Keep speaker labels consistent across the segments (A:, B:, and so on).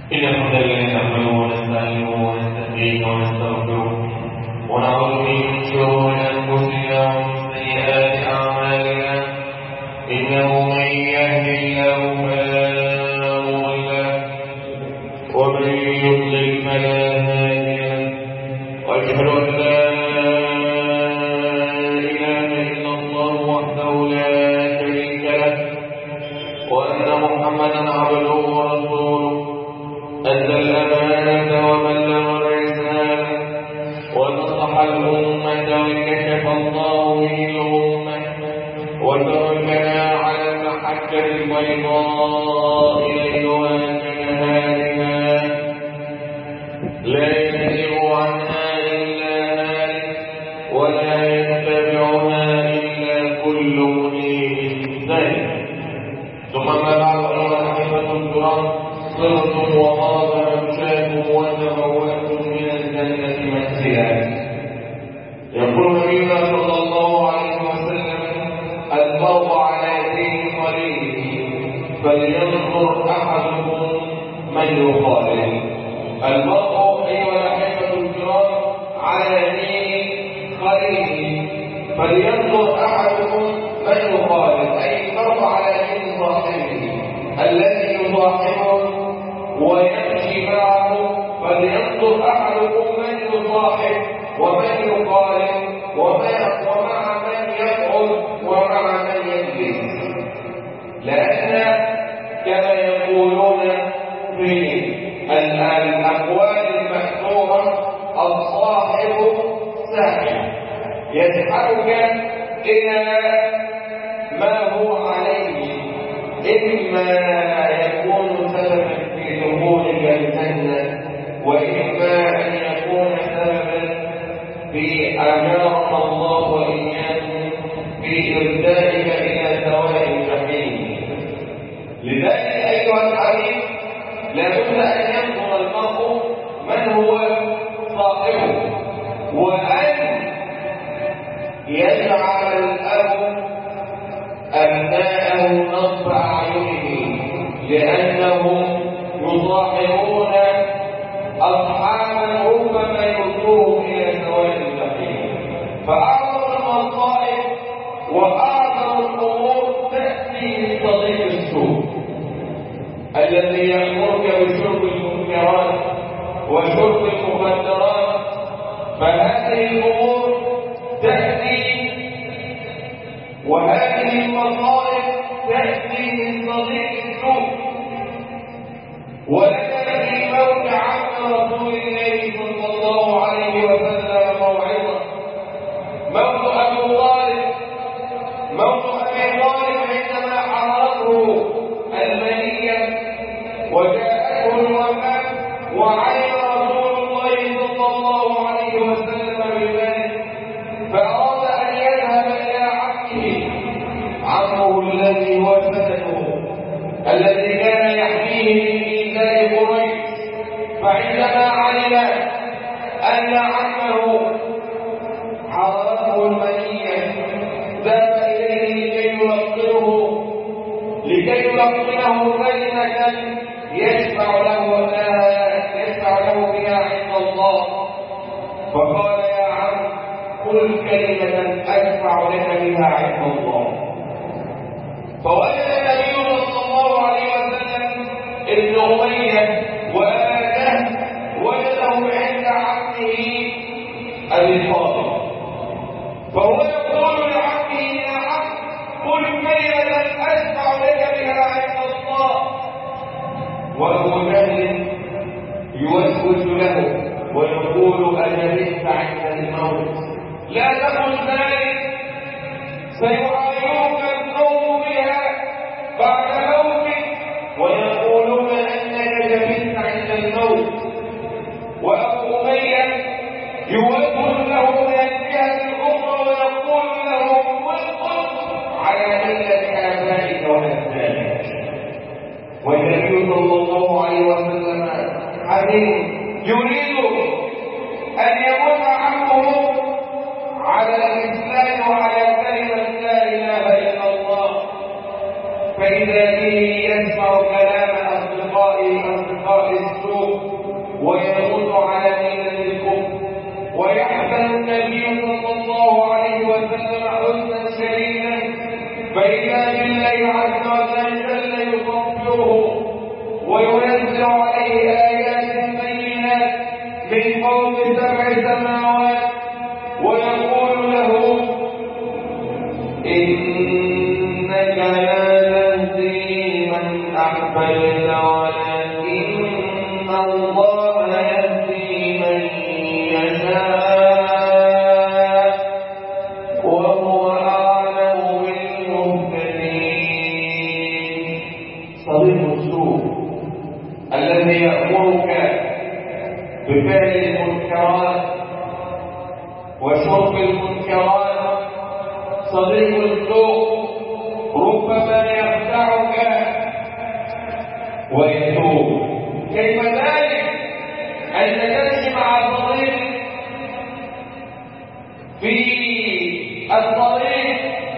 A: إن الحمد لله نحمده ونستعينه ونستهديه ونستغفره ونعوذ به من شرور أنفسنا ومن سيئات أعمالنا إنه من يهده الله فلا مضل له ومن يضلل فلا هادي له وأشهد أن لا إله إلا الله وحده لا شريك له وأن محمدا عبده ورسوله أدى الأمانة وبلغ الرسالة ونصح الأمة وكشف الله به الأمة وتركنا على المحجة البيضاء ليلها كنهارها لا يزيغ عنها إلا هالك ولا يتبعها إلا كل منيب ذلك ثم ما بعد أيها الأحبة الكرام صرتم وطاب ممشاكم وتبوأتم من الجنة منزلا. يقول نبينا صلى الله عليه وسلم: المرء على دين خليله فلينظر أحدكم من يخالف. المرء أيها الأحبة الكرام على دين خليله فلينظر أحدكم من يخالف، أي المرء على دين صاحبه الذي يصاحبه ويمشي معه، فلينظر أحدكم من يصاحب ومن يخالف ومع من يقعد ومع من يجلس، لأن كما يقولون في الأقوال المأثورة: الصاحب ساحب، يسحبك إلى ما هو عليه، إما يكون سببا في دخولك الجنة وإما أن يكون سببا في أجارنا الله وإياكم في إرسالك إلى سواء الجحيم. لذلك أيها الحبيب لابد أن ينظر المرء من هو صاحبه، وأن يجعل الأب أبناءه نصب أعينهم، لأنهم يصاحبون أصحابا ربما يردوهم إلى سواء الجحيم. فأعظم المصائب وأعظم الأمور تأتي من صديق السوء الذي يأمرك بشرب المنكرات وشرب المخدرات، فهذه الأمور تأتي وهذه المصائب تأتي من صديق السوء. ولنا في موت عم رسول الله صلى الله عليه وسلم موعظة: موت أبي طالب عندما حضرته المنية وجاءته الوفاة وعلم رسول الله صلى الله عليه وسلم بذلك، فأراد أن يذهب إلى عمه الذي هو فتنه الذي كان يحميه من إيذاء قريش. فعندما علم أن عمه حضرته المنية ذهب إليه لكي يلقنه كلمة يشفع له بها عند الله. فقال: يا عم، قل كلمة أشفع لك بها عند الله. فوجد النبي صلى الله عليه وسلم ابن أمية وآله وجده عند عمه أبي طالب، فهو يقول لعمه: يا عم، قل كلمة أشفع لك بها عند الله. وأبو جهل يوسوس له ويقول: أجلست عند الموت، لا تقل ذلك، سيعايرك القوم بها بعد موتك ويقولون أنك جبت عند الموت. وأبو أمية يوسوس له من الجهة الأخرى ويقول له: قل على ملة آبائك وأجدادك. والنبي صلى الله عليه وسلم حزين يريد أن يموت عمه على الإسلام وعلى كلمة لا إله إلا الله، فإذا به يسمع كلام أصدقائه أصدقاء السوء ويموت على ملة الكفر. ويحزن النبي صلى الله عليه وسلم حزنا شديدا فإذا بالله عز وجل يطهره وينزل عليه آيات بينات من فوق 7 سماوات ويقول له إنك لا تهدي من أحببت ولكن الله يهدي من يشاء وهو أعلم بالمهتدين. صديق السوء الذي يأمرك بفعل المنكرات وشرب المنكرات، صديق السوء ربما يخدعك ويتوب. كيف ذلك؟ أن تمشي مع صديق في الطريق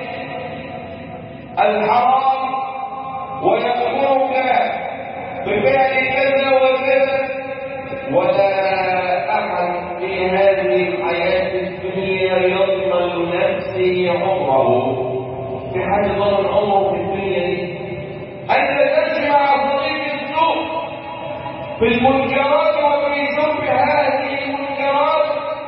A: الحرام ويأمرك بفعل كذا وكذا، ولا أحد في هذه الحياة الدنيا يضمن نفسه عمره. في حد ضمن عمره في الدنيا دي؟ أنت تمشي مع صديق السوء في المنكرات وفي شرب هذه المنكرات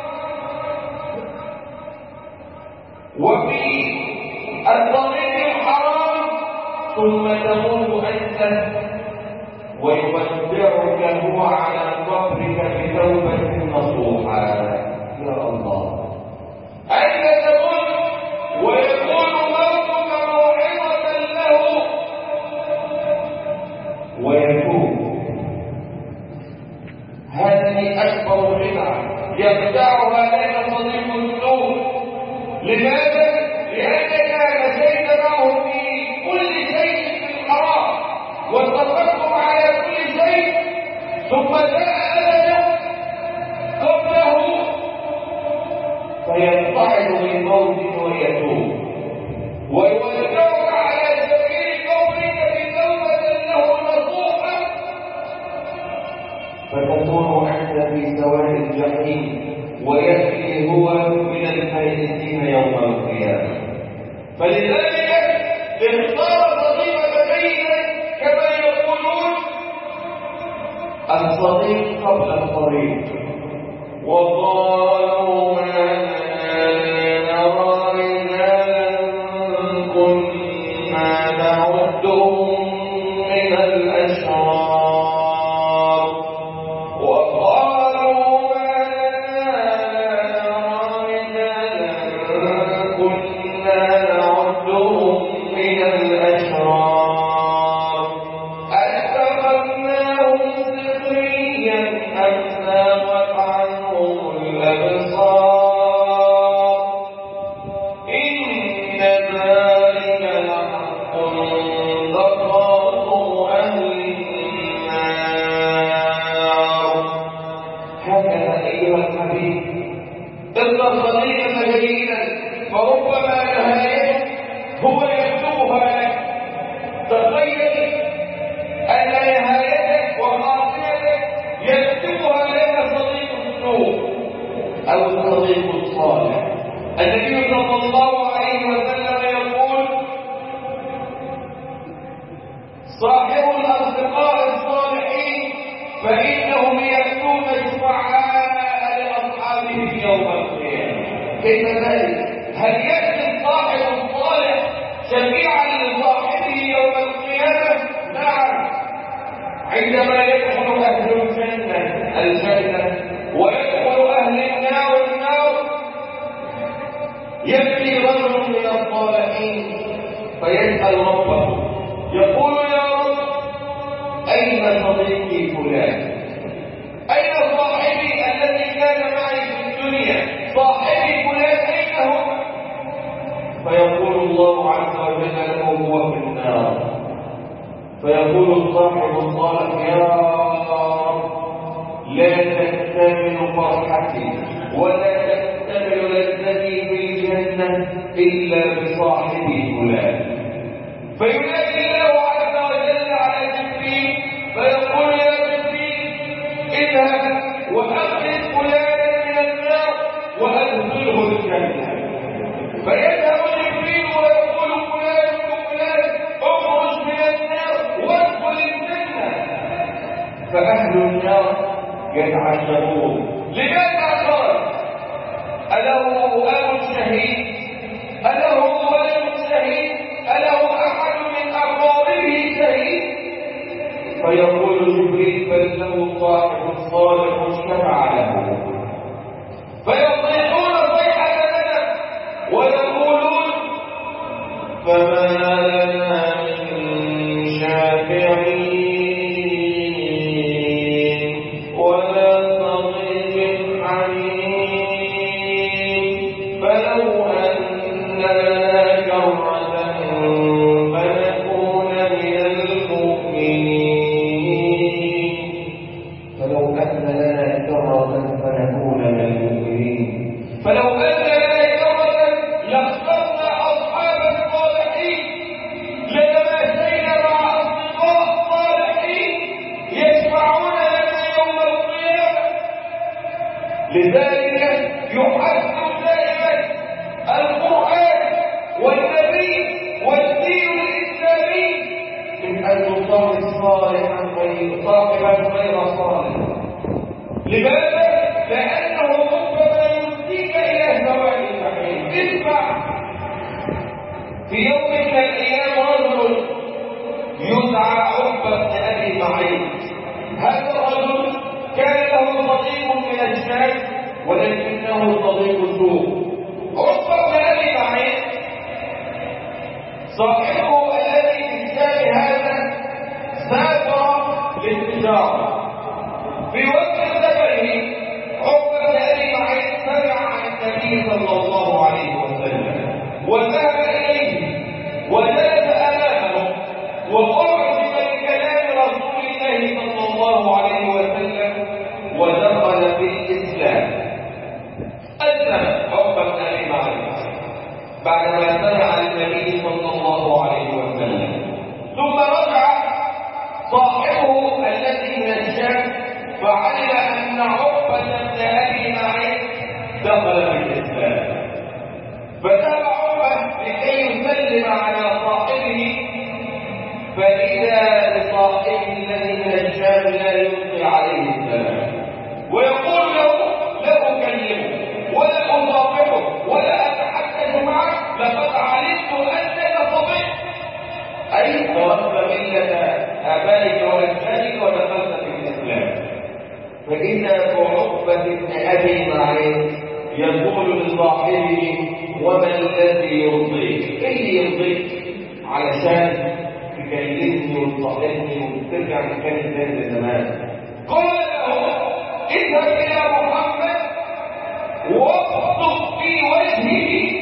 A: وفي الطريق الحرام، ثم تموت أنت ويودعك هو على قبرك بتوبة نصوحا. يا الله، أنت تموت ويكون موتك موعظة له ويتوب. هذه أكبر خدعة يخدعها لك صديق السوء. لماذا؟ لأنك نسيت معه في كل شيء في الحرام واتفقتم على كل شيء، ثم جاء أجلك قبله فينطعن من موت ويتوب ويودعك على سبيل قبرك بتوبة له نصوحا، فتكون أنت في سواء الجحيم ويأتي هو من الفائزين يوم القيامة. فلذلك اختار صديقك بينا كما يقولون الصديق قبل الطريق. وقالوا ما نرى رجالا كنا نعدهم من الأشرار. وقالوا ما نرى رجالا كنا نعدهم من الأشرار أتخذناهم سخريا أم زاغت عنهم الأبصار إن ذلك لحق تخاطب أهل النار. هكذا أيها الحبيب اختر صديقك جيدا، فربما نهايته هو يكتبها لك. تخيل أن نهايتك وخاتمتك يكتبها لك صديق السوء أو الصديق الصالح. النبي صلى الله عليه وسلم يقول صاحب الأصدقاء الصالحين فإنهم يأتون شفعاء لأصحابهم يوم القيامة. كيف ذلك؟ هل يأتي الصاحب الصالح شفيعا لصاحبه يوم القيامة؟ نعم، عندما يدخل أهل الجنة ويدخل أهل النار يأتي رجل من الصالحين فيسأل ربه يقول يا رب أين صديقي فلان؟ أين صاحبي الذي كان معي في الدنيا؟ صاحبي فلان أين هو؟ فيقول الله عز وجل له هو في النار. فيقول الصاحب الصالح يا رب لا تكتمل فرحتي ولا تكتمل لذتي بالجنة إلا بصاحبي فلان. فينادي الله عز وجل على جبريل فيقول
B: يتعجبون لماذا خرج؟ أله أب شهيد؟ أله ولد شهيد؟ أله أحد من أقاربه شهيد؟ فيقول جبريل بل له صاحب صالح شفع له، فيصيحون صيحة ندم ويقولون فما لنا من شافعين ولا صديق حميم، فلو أن لنا كرة فنكون من المؤمنين. فلو أن لنا كرة فنكون من المؤمنين. فلو أن لنا كرة لاخترنا أصحاب الصالحين، لتماشينا مع أصدقاء صالحين يشفعون لنا يوم القيامة. لذلك يحث دائما القرآن والنبي والدين الإسلامي من أن تصاحب صالحا صاحبا غير صالح. لماذا؟ لأنه ربما يهديك إلى سواء الجحيم. اسمع، في يوم من الأيام رجل يدعى عقبة بن أبي معيط. هذا الرجل كان له صديق من الشام ولكنه صديق سوء. عقبة بن أبي معيط صاحبه الذي في الشام هذا سافر للتجارة. في وقت سفره عقبة بن أبي معيط سمع عن النبي صلى الله عليه وسلم وذهب إليه وجلس أمامه وأعجب بكلام رسول الله صلى الله عليه وسلم ودخل في الإسلام. أسلم عقبة بن أبي معيط بعدما سمع النبي صلى الله عليه وسلم. ثم رجع صاحبه الذي من الشام فعلم أن عقبة بن أبي معيط دخل في الإسلام، فذهب عقبة لكي يسلم على صاحبه، فإذا بصاحبه الذي من الشام لا يلقي عليه السلام ويقول له لا أكلمه ولا أصافحه ولا أتحدث معك، لقد علمت أنك صديق، أي تركت ملة آبائك وأجدادك ودخلت في الإسلام. فإذا بعقبة بن أبي معيط يقول لصاحبه وما الذي يرضيك؟ إيه اللي يرضيك علشان تكلمني وتصاحبني وترجع مكان ثاني زمان؟ قال له اذهب إلى محمد واصدق في وجهه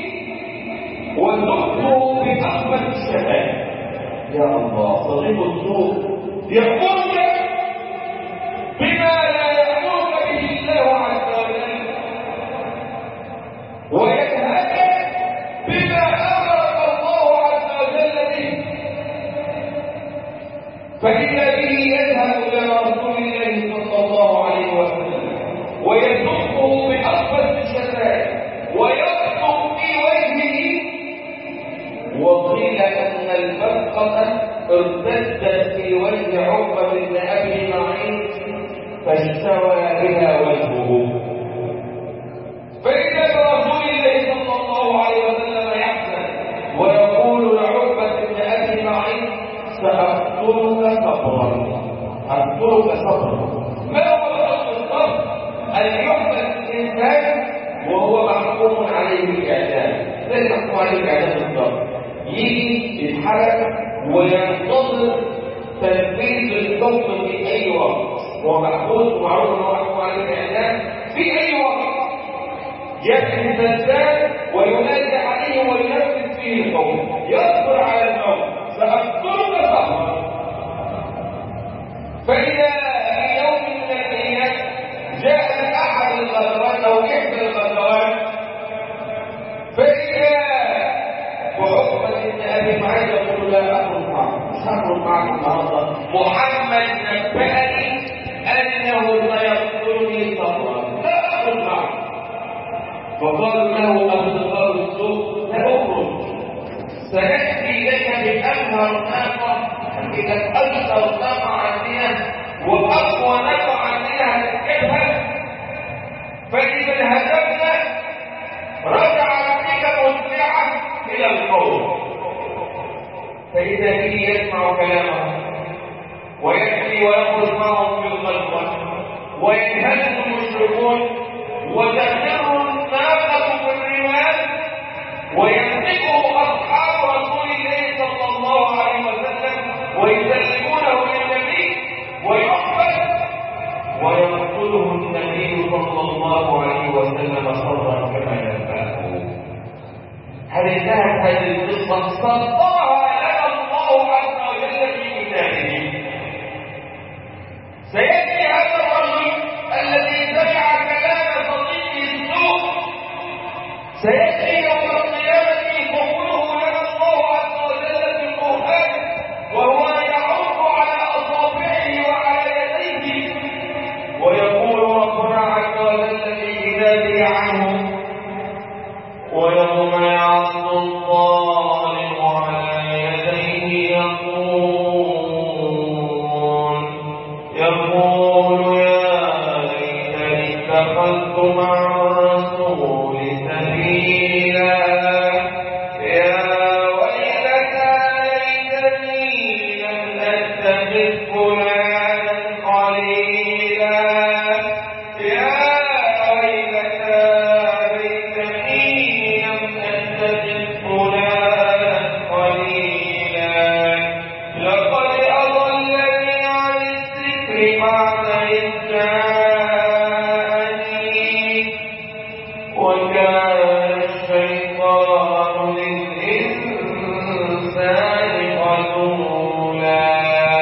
B: وذكره بأخبث الشتائم. يا الله، صديق السوء يقول بما لا يأمرك به الله عز وجل وينهاك بما أمرك الله عز وجل به، فإذا به يذهب إلى رسول الله صلى الله عليه وسلم ويصدقه بأخبث الشتائم ويصدق في وجهه. وقيل أن البرقة ارتدت في وجه عقبة بن أبي معيط فاستوى بها وجهه. فإذا برسول الله صلى الله عليه وسلم يحزن ويقول لعقبة بن أبي معيط سأقتلك صبرا، أقتلك صبرا. ما هو الصبر؟ أن يحبس الإنسان وهو محكوم عليه بالإعدام. زي محكوم عليه بالإعدام بالضبط، يجي يتحرك وينتظر تنفيذ الحكم في أي وقت. هو محبوس ومعروف أنه محكوم عليه بالإعدام في أي وقت، يأتي الإنسان وينادي عليه وينفذ فيه الحكم، يصبر على الموت. سأقتلك صبرا. فإذا في يوم من الأيام جاء أحد الغزوات أو إحدى الغزوات، فإذا وعقبة بن أبي معيط يقول لا أخرج معكم، مش هخرج معكم النهارده، محمد نبأني أنه سيقتلني صبرا، لا أخرج معكم. فقالوا له أصدقاء السوء لا أخرج، سنأتي لك بأمهر ناقة، إذا أكثر ناقة عندنا وأقوى نفعا منها تتكلم. فإذا هدمنا رجع بك مسرعا إلى القوم، فإذا به يسمع كلامه ويأتي ويخرج معهم في الخلوة وينهزم المشركون وتخر الناقة بالرمال ويمسكه أصحاب رسول الله صلى الله عليه وسلم ويسلمونه للنبي ويقبل ويقتله النبي صلى الله عليه وسلم صبرا كما ينبغي. هل انتهت هذه القصة؟ صدرها لنا الله عز وجل في كتابه. سيأتي هذا الرجل الذي سمع كلام صديقه السوء، سيأتي يوم القيامة يقوله لنا الله عز وجل في القرآن وهو يعض على أصابعه وعلى يديه ويقول ربنا عز وجل في كتابه عنه: ويوم يعض الظالم على يديه يقول يا ليتني اتخذت مع الرسول سبيلا، يا ويلتى ليتني لم اتخذ فلانا خليلا، يا ويلتى ليتني لم اتخذ فلانا خليلا، لقد أضلني عن الذكر بعد إذ جاءني وكان الشيطان للإنسان خذولا.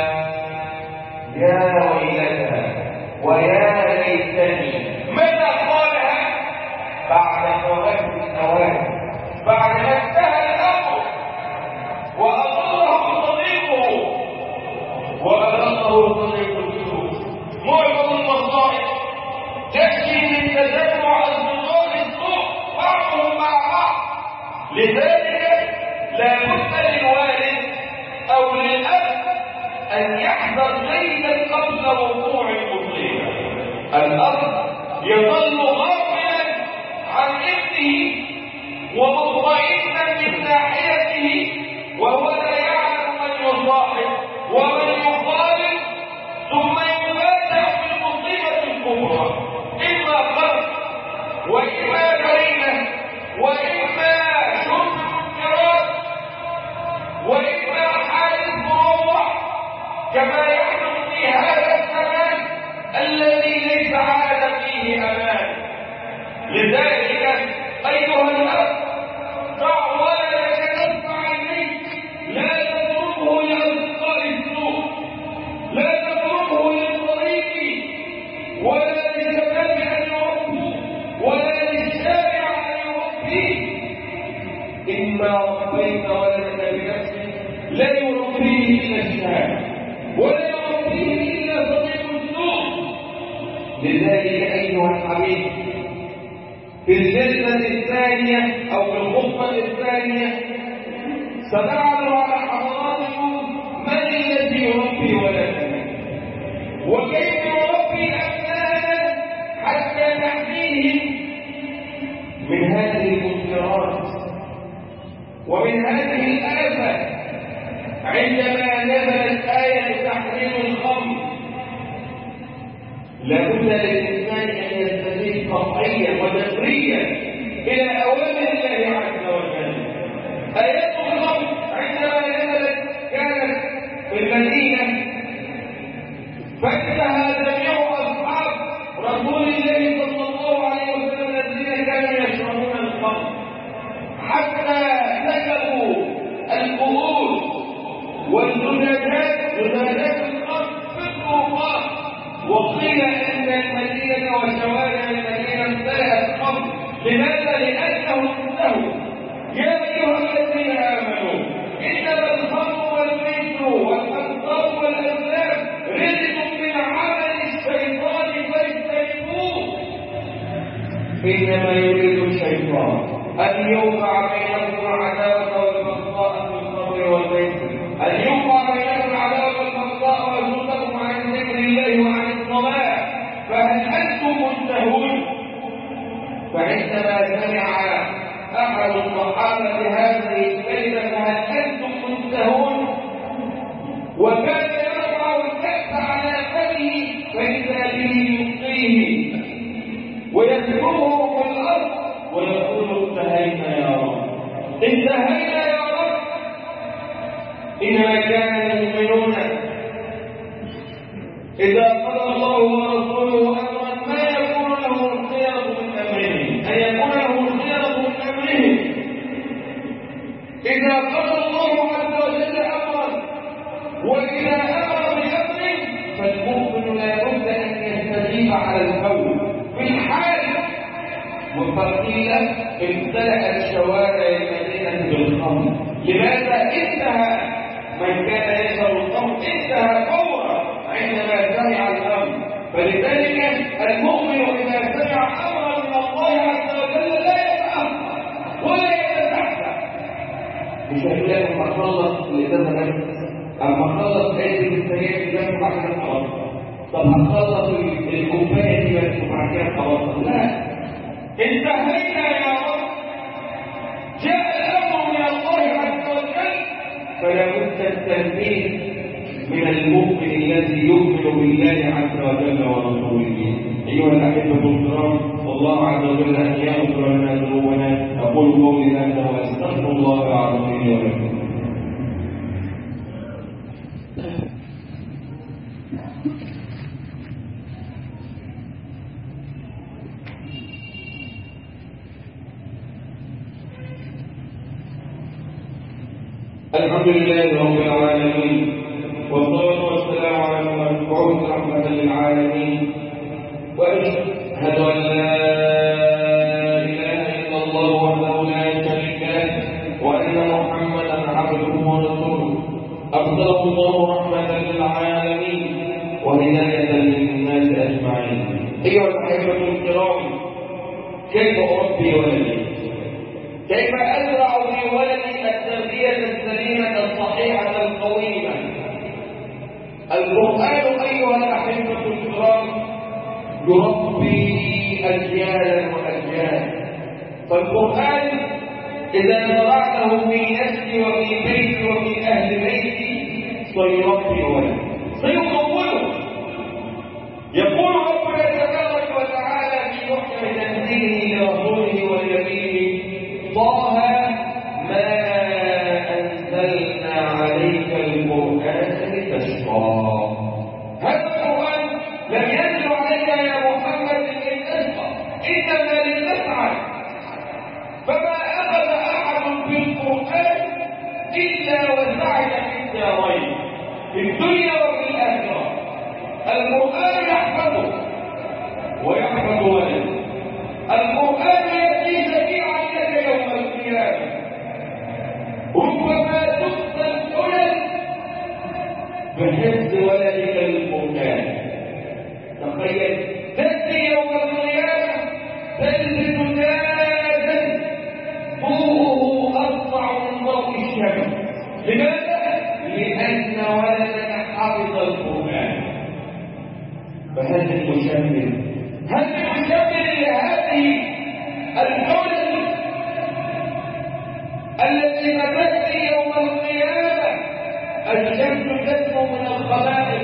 B: يا ويلتى ويا ليتني، متى قالها؟ بعد فوات الأوان، بعد ما انتهى الأمر وأضله صديقه وأضله صديق السوء. معظم المصائب تأتي من تجمع أصدقاء السوء بعضهم مع بعض. لذلك لا بد للوالد أو للأب أن يحذر جيدا قبل وقوع المصيبة. الأب يظل غافلا عن ابنه ومطمئنا من ناحيته وهو لا يعلم من يصاحب ومن يخالف، ثم يفاجأ بالمصيبة الكبرى، إما قتل وإما جريمة وإما شرب منكرات وإما حادث مروع كما يحدث في هذا الزمان الذي ليس عاد فيه أمان. لذلك أيها الأب ضع ولدك نصب عينيك، لا تتركه لأصدقاء السوء، لا تتركه للطريق ولا للشباب أن يربوه ولا للشارع أن يربيه. إما ربيت ولدك بنفسك لا يربيه إلا الشارع ولا يربيه إلا صديق السوء. لذلك أيها الحبيب في الجلسة الثانية أو في الخطبة الثانية سنعرض على حضراتكم من الذي يربي ولدنا وكيف يربي أبناءنا حتى نحميهم من هذه المنكرات ومن هذه الآفة. عندما نزلت آية تحريم الخمر لابد للإنسان أن يستجيب قطعيا ودبريا إلى أوامر الله عز وجل. آيات الخمر عندما نزلت كانت في المدينة فانتهى جميع أصحاب رسول الله صلى الله عليه وسلم الذين كانوا يشربون الخمر حتى نكبوا القبور والزجاجات الخمر في الطرقات. وقيل ان المدينه وشوارع المدينه امتلأت خمر. لماذا؟ لانهم انتهوا. يا ايها الذين امنوا انما الخمر والميسر والانصاب والازلام رزق من عمل الشيطان فاجتنبوه. انما يريد الشيطان ان يوقع بينكم العداوه والبغضاء في الخمر والميسر، ان يوقع بينكم العداوه والبغضاء ويصدكم عن ذكر الله فعندما سمع أحد الصحابة هذه الكلمة هل أنتم منتهون؟ وكان يرفع الكأس على فمه فإذا به يلقيه ويذكره في الأرض ويقول انتهينا يا رب، انتهينا يا رب. إنما كان المؤمنون إذا قضى الله ورسوله أمرا ما يكون له الخيرة من أمرهم، أن يكون له الخيرة من أمرهم. إذا قضى الله عز وجل أمرا وإذا أمر بأمر فالمؤمن لا بد أن يستجيب على الفور في الحال. وقيل امتلأت شوارع المدينة بالخمر. لماذا؟ انتهى من كان يشرب الخمر انتهى فورا عندما سمع الأمر. فلذلك المؤمن إذا سمع أمرا من الله عز وجل لا يتأخر ولا يتزحزح. مش هيقول لك لما خلص الإزازة بس، أما خلص عيد السيئة بس وبعد كده خلاص، طب هخلص الكوباية دي بس وبعد كده خلاص. لا، انتهينا يا رب، جاء الأمر من الله عز وجل. فلا بد التنبيه من المؤمن الذي يؤمن بالله عز وجل ورسوله. أيها الأحبة الكرام، والله عز وجل أن يغفر لنا ذنوبنا. أقول قولي هذا وأستغفر الله العظيم لي ولكم. الحمد لله رب العالمين، والصلاة والسلام على المبعوث رحمة للعالمين، وأشهد أن لا إله إلا الله وحده لا شريك له، وأن محمدا عبده ورسوله أرسله الله رحمة للعالمين وهداية للناس أجمعين. أيها الأحبة الكرام، كيف أربي ولدي؟ كيف أزرع في ولدي التربية السليمة الصحيحة القويمة؟ القرآن أيها الأحبة الكرام يربي أجيالا وأجيالا. فالقرآن إذا زرعته في نفسي وفي بيتي وفي أهل بيتي سيربي ولدي، سيطوله. يقول ربنا تبارك وتعالى في محكم تنزيله لرسوله واليمين: طه ما أنزلنا عليك القرآن لتشقى. هذا القرآن لم ينزل عليك يا محمد لتشقى، إنما لتسعد. فما أخذ أحد بالقرآن إلا وسعد في الدارين، في الدنيا وفي الآخرة. القرآن يحفظه ويحفظ ولده. القرآن يأتي شفيعا لك يوم القيامة. ربما تخفى الحلل بحفظ ولدك للقرآن. تخيل تأتي يوم القيامة تلبس تاجا ضوءه أسطع من ضوء الشمس. لماذا؟ لأن ولدك حفظ القرآن. فهل المشمل لهذه الحلل التي تأتي يوم القيامة؟ الشمس تسمو من الخلائق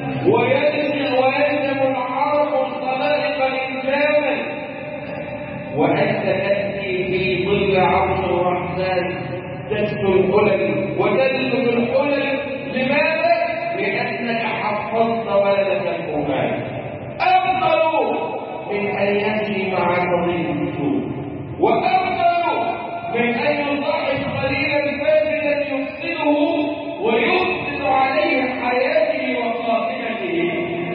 B: ويلزم العرب الخلائق إنسانا، وأنت تأتي في ظل عرش الرحمن تسكو الحلل وتلبس الحلل. لماذا؟ لأنك حفظت ولدك القرآن. أفضل من أن يمشي مع قضيب السوق، وأفضل من أن يصاحب قليلا فاسدا يفسده ويفسد عليه حياته وخاتمته.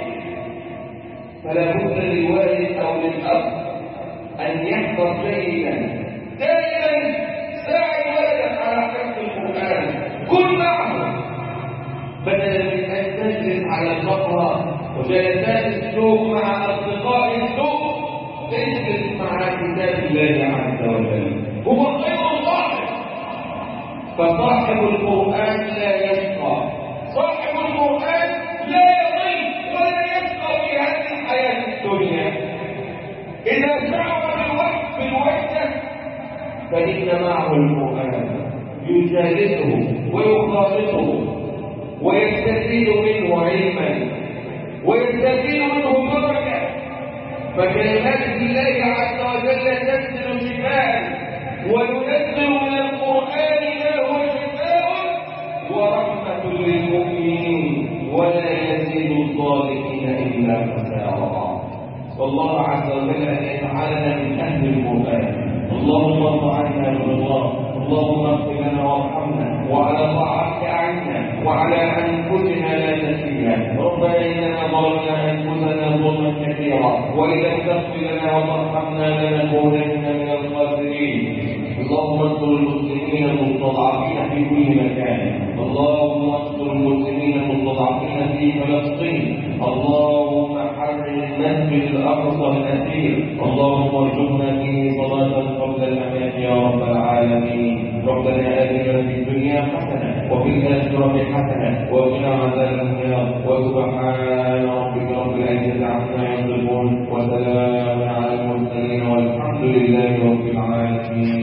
B: فلا بد للوالد أو للأب أن يحفظ جيدا. دائما ساعد ولدك على حفظ القرآن، كن معه بدلا من أن تجلس على الفقرة وجلسات السوق مع أصدقاء السوق. اجلس مع كتاب الله عز وجل، هو خير صاحب. فصاحب القرآن لا يشقى، صاحب القرآن لا يضل ولا يشقى في هذه الحياة الدنيا. إذا شعر بالوحي خالقه ويستفيد منه علما ويستفيد منه بركة. فكلمات الله عز وجل تنزل شفاء وينزل من القرآن ما هو شفاء ورحمة للمؤمنين ولا يزيد الظالمين إلا خسارا. والله عز وجل أن يجعلنا من أهل القرآن. اللهم ارض عنا برضاك، اللهم اغفر لنا وارحمنا وعلى طاعتك أعنا وعلى أنفسنا لا تكلنا. ربنا إننا ظلمنا أنفسنا ظلما كثيرا وإن لم تغفر لنا وترحمنا لنكونن من الخاسرين. اللهم انصر المسلمين المستضعفين في كل مكان. اللهم انصر المسلمين المستضعفين في فلسطين. اللهم حرر المسجد الأقصى الأثير. اللهم ارزقنا فيه صلاة قبل الممات يا رب العالمين. ربنا آتنا في الدنيا حسنة وفي الآخرة حسنة وقنا عذاب النار. وسبحان ربك رب العزة عما يصفون وسلام على المرسلين والحمد لله رب العالمين.